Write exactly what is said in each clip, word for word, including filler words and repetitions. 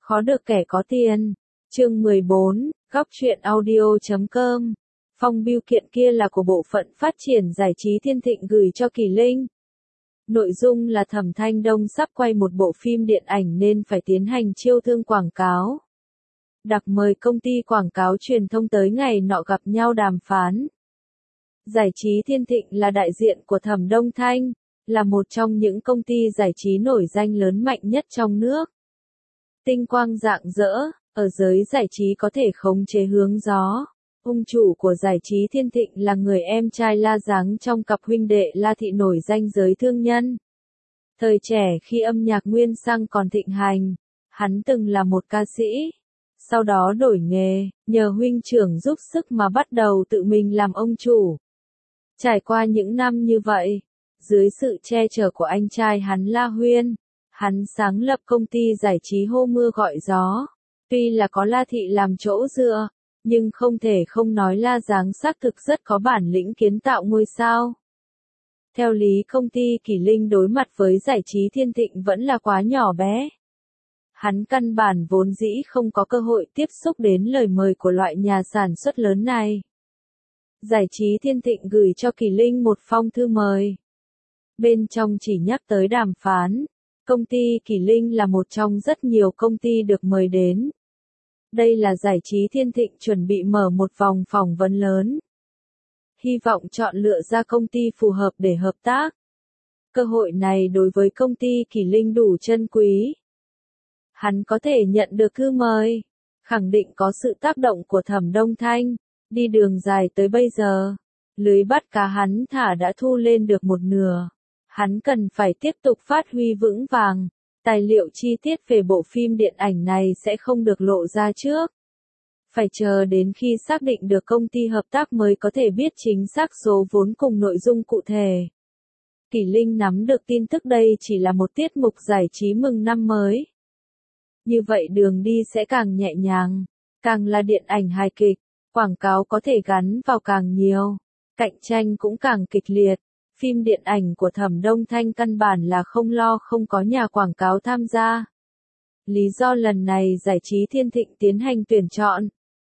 Khó được kẻ có tiền. Chương mười bốn, góc truyện audio chấm com. Phong bưu kiện kia là của bộ phận phát triển giải trí Thiên Thịnh gửi cho Kỳ Linh. Nội dung là Thẩm Thanh Đông sắp quay một bộ phim điện ảnh nên phải tiến hành chiêu thương quảng cáo. Đặc mời công ty quảng cáo truyền thông tới ngày nọ gặp nhau đàm phán. Giải trí Thiên Thịnh là đại diện của Thẩm Đông Thanh, là một trong những công ty giải trí nổi danh lớn mạnh nhất trong nước. Tinh quang rạng rỡ, ở giới giải trí có thể khống chế hướng gió. Ông chủ của giải trí Thiên Thịnh là người em trai La Giáng trong cặp huynh đệ La Thị nổi danh giới thương nhân. Thời trẻ khi âm nhạc nguyên xăng còn thịnh hành, hắn từng là một ca sĩ. Sau đó đổi nghề, nhờ huynh trưởng giúp sức mà bắt đầu tự mình làm ông chủ. Trải qua những năm như vậy, dưới sự che chở của anh trai hắn La Huyên, hắn sáng lập công ty giải trí hô mưa gọi gió. Tuy là có La Thị làm chỗ dựa, nhưng không thể không nói La Giáng xác thực rất có bản lĩnh kiến tạo ngôi sao. Theo lý công ty Kỳ Linh đối mặt với giải trí Thiên Thịnh vẫn là quá nhỏ bé. Hắn căn bản vốn dĩ không có cơ hội tiếp xúc đến lời mời của loại nhà sản xuất lớn này. Giải trí Thiên Thịnh gửi cho Kỳ Linh một phong thư mời. Bên trong chỉ nhắc tới đàm phán. Công ty Kỳ Linh là một trong rất nhiều công ty được mời đến. Đây là giải trí Thiên Thịnh chuẩn bị mở một vòng phỏng vấn lớn. Hy vọng chọn lựa ra công ty phù hợp để hợp tác. Cơ hội này đối với công ty Kỳ Linh đủ chân quý. Hắn có thể nhận được thư mời, khẳng định có sự tác động của Thẩm Đông Thanh, đi đường dài tới bây giờ. Lưới bắt cá hắn thả đã thu lên được một nửa. Hắn cần phải tiếp tục phát huy vững vàng. Tài liệu chi tiết về bộ phim điện ảnh này sẽ không được lộ ra trước. Phải chờ đến khi xác định được công ty hợp tác mới có thể biết chính xác số vốn cùng nội dung cụ thể. Kỳ Linh nắm được tin tức đây chỉ là một tiết mục giải trí mừng năm mới. Như vậy đường đi sẽ càng nhẹ nhàng, càng là điện ảnh hài kịch, quảng cáo có thể gắn vào càng nhiều, cạnh tranh cũng càng kịch liệt. Phim điện ảnh của Thẩm Đông Thanh căn bản là không lo không có nhà quảng cáo tham gia. Lý do lần này giải trí Thiên Thịnh tiến hành tuyển chọn.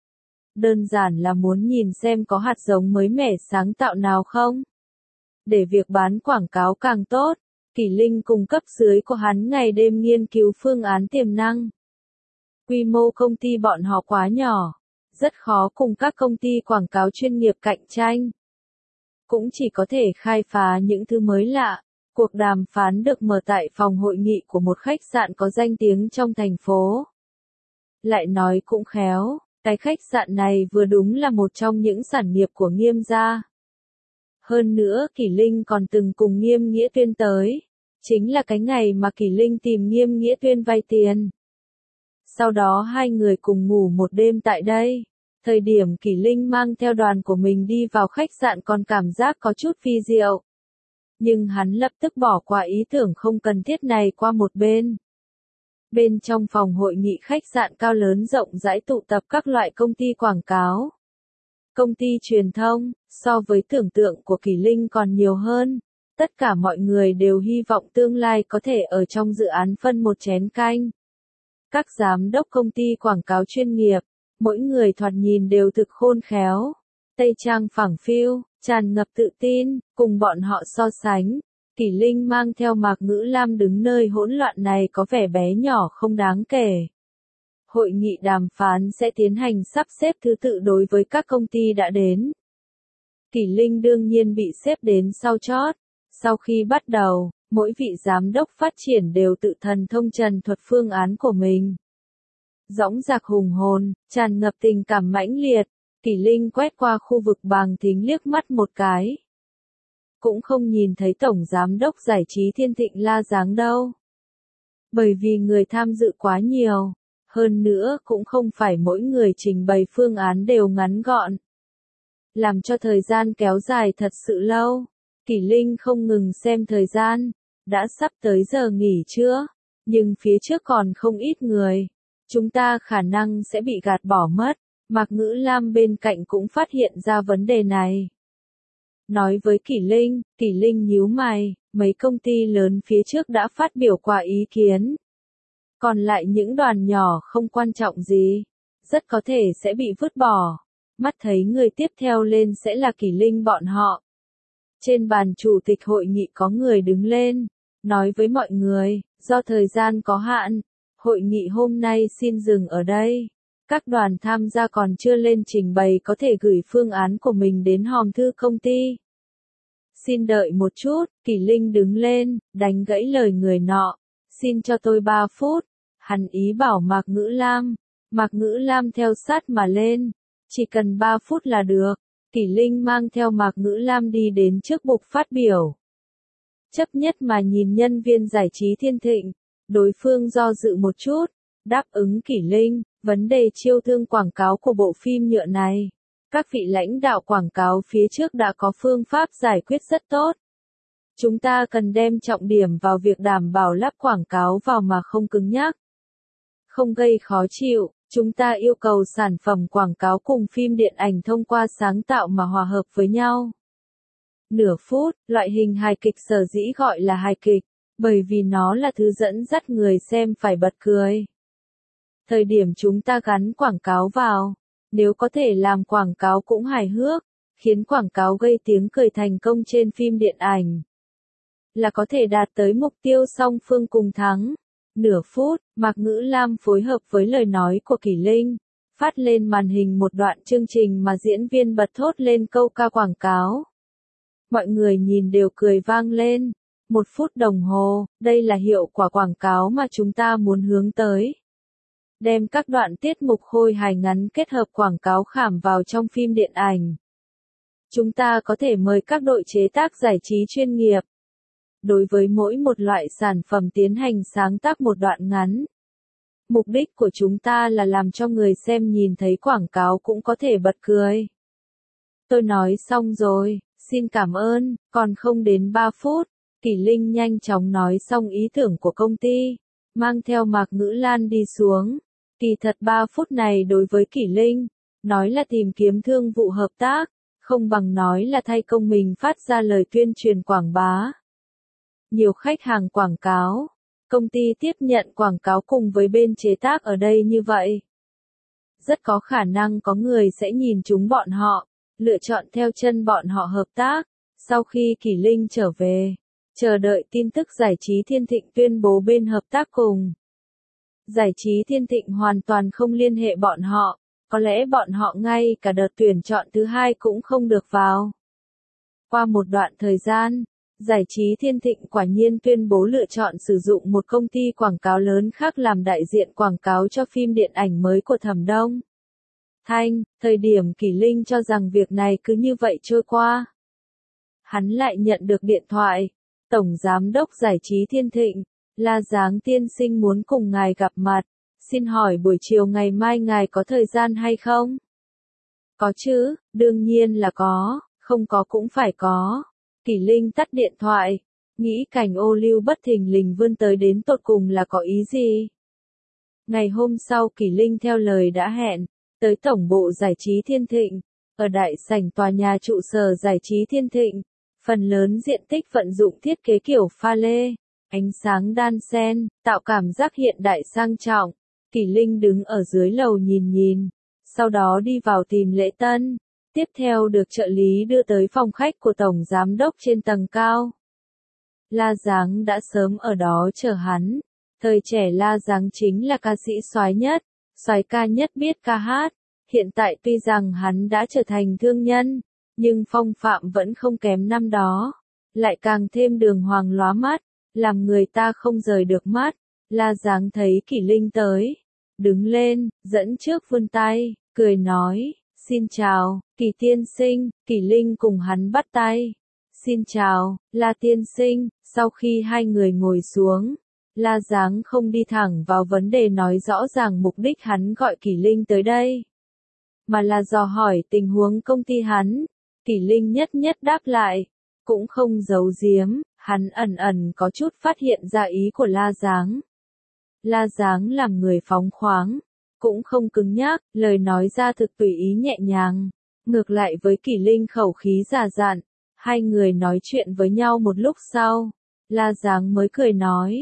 Đơn giản là muốn nhìn xem có hạt giống mới mẻ sáng tạo nào không. Để việc bán quảng cáo càng tốt, Kỳ Linh cùng cấp dưới của hắn ngày đêm nghiên cứu phương án tiềm năng. Quy mô công ty bọn họ quá nhỏ, rất khó cùng các công ty quảng cáo chuyên nghiệp cạnh tranh. Cũng chỉ có thể khai phá những thứ mới lạ. Cuộc đàm phán được mở tại phòng hội nghị của một khách sạn có danh tiếng trong thành phố. Lại nói cũng khéo, cái khách sạn này vừa đúng là một trong những sản nghiệp của Nghiêm gia. Hơn nữa Kỳ Linh còn từng cùng Nghiêm Nghĩa Tuyên tới. Chính là cái ngày mà Kỳ Linh tìm Nghiêm Nghĩa Tuyên vay tiền. Sau đó hai người cùng ngủ một đêm tại đây. Thời điểm Kỳ Linh mang theo đoàn của mình đi vào khách sạn còn cảm giác có chút phi diệu. Nhưng hắn lập tức bỏ qua ý tưởng không cần thiết này qua một bên. Bên trong phòng hội nghị khách sạn cao lớn rộng rãi tụ tập các loại công ty quảng cáo. Công ty truyền thông, so với tưởng tượng của Kỳ Linh còn nhiều hơn. Tất cả mọi người đều hy vọng tương lai có thể ở trong dự án phân một chén canh. Các giám đốc công ty quảng cáo chuyên nghiệp. Mỗi người thoạt nhìn đều thực khôn khéo, tây trang phẳng phiu, tràn ngập tự tin, cùng bọn họ so sánh. Kỳ Linh mang theo Mạc Ngữ Lam đứng nơi hỗn loạn này có vẻ bé nhỏ không đáng kể. Hội nghị đàm phán sẽ tiến hành sắp xếp thứ tự đối với các công ty đã đến. Kỳ Linh đương nhiên bị xếp đến sau chót. Sau khi bắt đầu, mỗi vị giám đốc phát triển đều tự thần thông trần thuật phương án của mình. Dõng dạc hùng hồn, tràn ngập tình cảm mãnh liệt, Kỳ Linh quét qua khu vực Bàng Thính liếc mắt một cái. Cũng không nhìn thấy tổng giám đốc giải trí Thiên Thịnh La Giáng đâu. Bởi vì người tham dự quá nhiều, hơn nữa cũng không phải mỗi người trình bày phương án đều ngắn gọn. Làm cho thời gian kéo dài thật sự lâu, Kỳ Linh không ngừng xem thời gian, đã sắp tới giờ nghỉ trưa, nhưng phía trước còn không ít người. Chúng ta khả năng sẽ bị gạt bỏ mất. Mạc Ngữ Lam bên cạnh cũng phát hiện ra vấn đề này. Nói với Kỳ Linh, Kỳ Linh nhíu mày, mấy công ty lớn phía trước đã phát biểu qua ý kiến. Còn lại những đoàn nhỏ không quan trọng gì, rất có thể sẽ bị vứt bỏ. Mắt thấy người tiếp theo lên sẽ là Kỷ Linh bọn họ. Trên bàn chủ tịch hội nghị có người đứng lên, nói với mọi người, do thời gian có hạn, hội nghị hôm nay xin dừng ở đây. Các đoàn tham gia còn chưa lên trình bày có thể gửi phương án của mình đến hòm thư công ty. Xin đợi một chút, Kỷ Linh đứng lên, đánh gãy lời người nọ. Xin cho tôi ba phút. Hắn ý bảo Mạc Ngữ Lam. Mạc Ngữ Lam theo sát mà lên. Chỉ cần ba phút là được. Kỷ Linh mang theo Mạc Ngữ Lam đi đến trước bục phát biểu. Chấp nhất mà nhìn nhân viên giải trí Thiên Thịnh. Đối phương do dự một chút. Đáp ứng Kỷ Linh, vấn đề chiêu thương quảng cáo của bộ phim nhựa này. Các vị lãnh đạo quảng cáo phía trước đã có phương pháp giải quyết rất tốt. Chúng ta cần đem trọng điểm vào việc đảm bảo lắp quảng cáo vào mà không cứng nhắc. Không gây khó chịu, chúng ta yêu cầu sản phẩm quảng cáo cùng phim điện ảnh thông qua sáng tạo mà hòa hợp với nhau. Nửa phút, loại hình hài kịch sở dĩ gọi là hài kịch, bởi vì nó là thứ dẫn dắt người xem phải bật cười. Thời điểm chúng ta gắn quảng cáo vào, nếu có thể làm quảng cáo cũng hài hước, khiến quảng cáo gây tiếng cười thành công trên phim điện ảnh, là có thể đạt tới mục tiêu song phương cùng thắng. Nửa phút, Mạc Ngữ Lam phối hợp với lời nói của Kỷ Linh, phát lên màn hình một đoạn chương trình mà diễn viên bật thốt lên câu ca quảng cáo. Mọi người nhìn đều cười vang lên. Một phút đồng hồ, đây là hiệu quả quảng cáo mà chúng ta muốn hướng tới. Đem các đoạn tiết mục khôi hài ngắn kết hợp quảng cáo khảm vào trong phim điện ảnh. Chúng ta có thể mời các đội chế tác giải trí chuyên nghiệp. Đối với mỗi một loại sản phẩm tiến hành sáng tác một đoạn ngắn. Mục đích của chúng ta là làm cho người xem nhìn thấy quảng cáo cũng có thể bật cười. Tôi nói xong rồi, xin cảm ơn, còn không đến ba phút. Kỷ Linh nhanh chóng nói xong ý tưởng của công ty, mang theo Mạc Ngữ Lan đi xuống. Kỳ thật ba phút này đối với Kỷ Linh, nói là tìm kiếm thương vụ hợp tác, không bằng nói là thay công mình phát ra lời tuyên truyền quảng bá. Nhiều khách hàng quảng cáo, công ty tiếp nhận quảng cáo cùng với bên chế tác ở đây như vậy. Rất có khả năng có người sẽ nhìn chúng bọn họ, lựa chọn theo chân bọn họ hợp tác. Sau khi Kỷ Linh trở về, chờ đợi tin tức giải trí Thiên Thịnh tuyên bố bên hợp tác cùng. Giải trí Thiên Thịnh hoàn toàn không liên hệ bọn họ, có lẽ bọn họ ngay cả đợt tuyển chọn thứ hai cũng không được vào. Qua một đoạn thời gian, Giải trí Thiên Thịnh quả nhiên tuyên bố lựa chọn sử dụng một công ty quảng cáo lớn khác làm đại diện quảng cáo cho phim điện ảnh mới của Thẩm Đông Thanh. Thời điểm Kỷ Linh cho rằng việc này cứ như vậy trôi qua. Hắn lại nhận được điện thoại. Tổng Giám đốc Giải trí Thiên Thịnh, La Giáng tiên sinh muốn cùng ngài gặp mặt. Xin hỏi buổi chiều ngày mai ngài có thời gian hay không? Có chứ, đương nhiên là có, không có cũng phải có. Kỷ Linh tắt điện thoại, nghĩ cảnh ô lưu bất thình lình vươn tới đến tột cùng là có ý gì. Ngày hôm sau Kỷ Linh theo lời đã hẹn, tới tổng bộ Giải trí Thiên Thịnh, ở đại sảnh tòa nhà trụ sở Giải trí Thiên Thịnh, phần lớn diện tích vận dụng thiết kế kiểu pha lê, ánh sáng đan xen, tạo cảm giác hiện đại sang trọng. Kỷ Linh đứng ở dưới lầu nhìn nhìn, sau đó đi vào tìm Lễ Tân. Tiếp theo được trợ lý đưa tới phòng khách của Tổng Giám đốc trên tầng cao. La Giáng đã sớm ở đó chờ hắn. Thời trẻ La Giáng chính là ca sĩ soái nhất, soái ca nhất biết ca hát. Hiện tại tuy rằng hắn đã trở thành thương nhân, nhưng phong phạm vẫn không kém năm đó. Lại càng thêm đường hoàng lóa mắt, làm người ta không rời được mắt. La Giáng thấy Kỷ Linh tới, đứng lên, dẫn trước vươn tay, cười nói. Xin chào, Kỷ tiên sinh. Kỷ Linh cùng hắn bắt tay. Xin chào, La tiên sinh. Sau khi hai người ngồi xuống, La Giáng không đi thẳng vào vấn đề nói rõ ràng mục đích hắn gọi Kỷ Linh tới đây, mà là dò hỏi tình huống công ty hắn. Kỷ Linh nhất nhất đáp lại, cũng không giấu giếm, hắn ẩn ẩn có chút phát hiện ra ý của La Giáng. La Giáng làm người phóng khoáng, cũng không cứng nhắc, lời nói ra thực tùy ý nhẹ nhàng. Ngược lại với Kỷ Linh khẩu khí già dặn, hai người nói chuyện với nhau một lúc sau, La Giáng mới cười nói,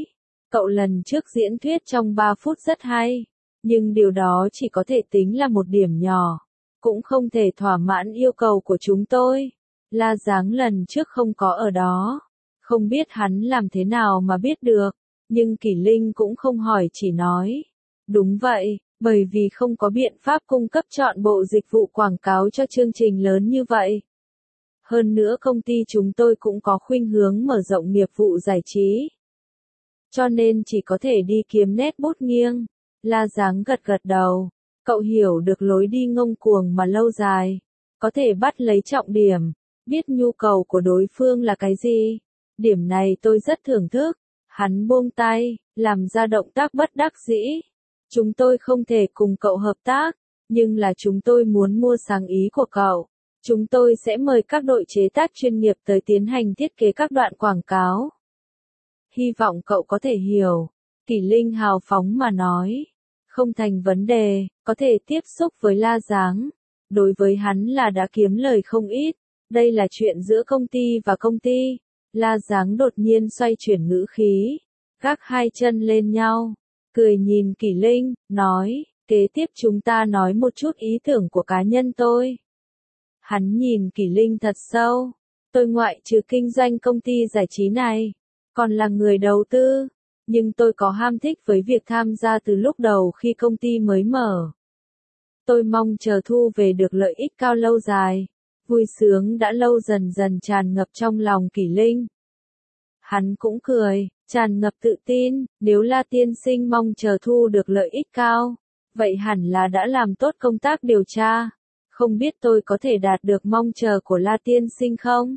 Cậu lần trước diễn thuyết trong ba phút rất hay, nhưng điều đó chỉ có thể tính là một điểm nhỏ, cũng không thể thỏa mãn yêu cầu của chúng tôi. La Giáng lần trước không có ở đó, không biết hắn làm thế nào mà biết được, nhưng Kỷ Linh cũng không hỏi chỉ nói. Đúng vậy, bởi vì không có biện pháp cung cấp trọn bộ dịch vụ quảng cáo cho chương trình lớn như vậy. Hơn nữa công ty chúng tôi cũng có khuynh hướng mở rộng nghiệp vụ giải trí. Cho nên chỉ có thể đi kiếm nét bút nghiêng. La Giáng gật gật đầu. Cậu hiểu được lối đi ngông cuồng mà lâu dài. Có thể bắt lấy trọng điểm. Biết nhu cầu của đối phương là cái gì. Điểm này tôi rất thưởng thức. Hắn buông tay, làm ra động tác bất đắc dĩ. Chúng tôi không thể cùng cậu hợp tác, nhưng là chúng tôi muốn mua sáng ý của cậu. Chúng tôi sẽ mời các đội chế tác chuyên nghiệp tới tiến hành thiết kế các đoạn quảng cáo. Hy vọng cậu có thể hiểu. Kỷ Linh hào phóng mà nói. Không thành vấn đề, có thể tiếp xúc với La Giáng. Đối với hắn là đã kiếm lời không ít. Đây là chuyện giữa công ty và công ty. La Giáng đột nhiên xoay chuyển ngữ khí. Gác hai chân lên nhau. Cười nhìn Kỷ Linh, nói, kế tiếp chúng ta nói một chút ý tưởng của cá nhân tôi. Hắn nhìn Kỷ Linh thật sâu. Tôi ngoại trừ kinh doanh công ty giải trí này, còn là người đầu tư, nhưng tôi có ham thích với việc tham gia từ lúc đầu khi công ty mới mở. Tôi mong chờ thu về được lợi ích cao lâu dài. Vui sướng đã lâu dần dần tràn ngập trong lòng Kỷ Linh. Hắn cũng cười, tràn ngập tự tin, nếu La tiên sinh mong chờ thu được lợi ích cao, vậy hẳn là đã làm tốt công tác điều tra. Không biết tôi có thể đạt được mong chờ của La tiên sinh không?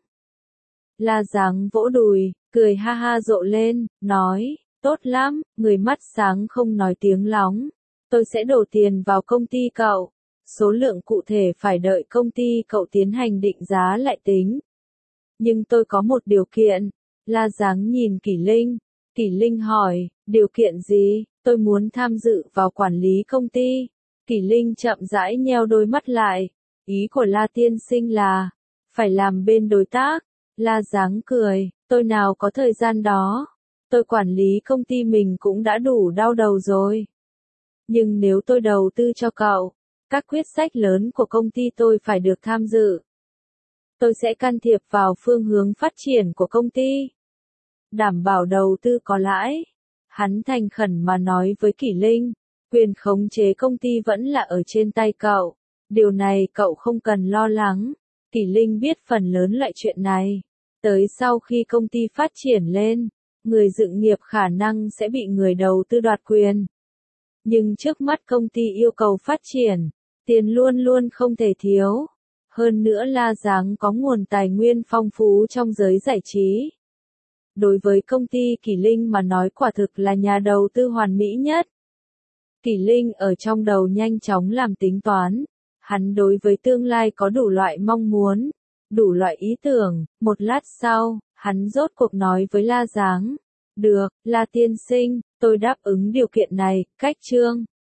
La Giáng vỗ đùi, cười ha ha rộ lên, nói, tốt lắm, người mắt sáng không nói tiếng lóng. Tôi sẽ đổ tiền vào công ty cậu. Số lượng cụ thể phải đợi công ty cậu tiến hành định giá lại tính. Nhưng tôi có một điều kiện. La Giáng nhìn Kỷ Linh. Kỷ Linh hỏi, điều kiện gì? Tôi muốn tham dự vào quản lý công ty. Kỷ Linh chậm rãi nheo đôi mắt lại. Ý của La tiên sinh là, phải làm bên đối tác. La Giáng cười, tôi nào có thời gian đó. Tôi quản lý công ty mình cũng đã đủ đau đầu rồi. Nhưng nếu tôi đầu tư cho cậu, các quyết sách lớn của công ty tôi phải được tham dự. Tôi sẽ can thiệp vào phương hướng phát triển của công ty. Đảm bảo đầu tư có lãi. Hắn thành khẩn mà nói với Kỷ Linh, quyền khống chế công ty vẫn là ở trên tay cậu. Điều này cậu không cần lo lắng. Kỷ Linh biết phần lớn loại chuyện này. Tới sau khi công ty phát triển lên, người dựng nghiệp khả năng sẽ bị người đầu tư đoạt quyền. Nhưng trước mắt công ty yêu cầu phát triển, tiền luôn luôn không thể thiếu. Hơn nữa La Giáng có nguồn tài nguyên phong phú trong giới giải trí. Đối với công ty Kỷ Linh mà nói quả thực là nhà đầu tư hoàn mỹ nhất. Kỷ Linh ở trong đầu nhanh chóng làm tính toán. Hắn đối với tương lai có đủ loại mong muốn, đủ loại ý tưởng. Một lát sau, hắn rốt cuộc nói với La Giáng. Được, La tiên sinh, tôi đáp ứng điều kiện này, cách chương.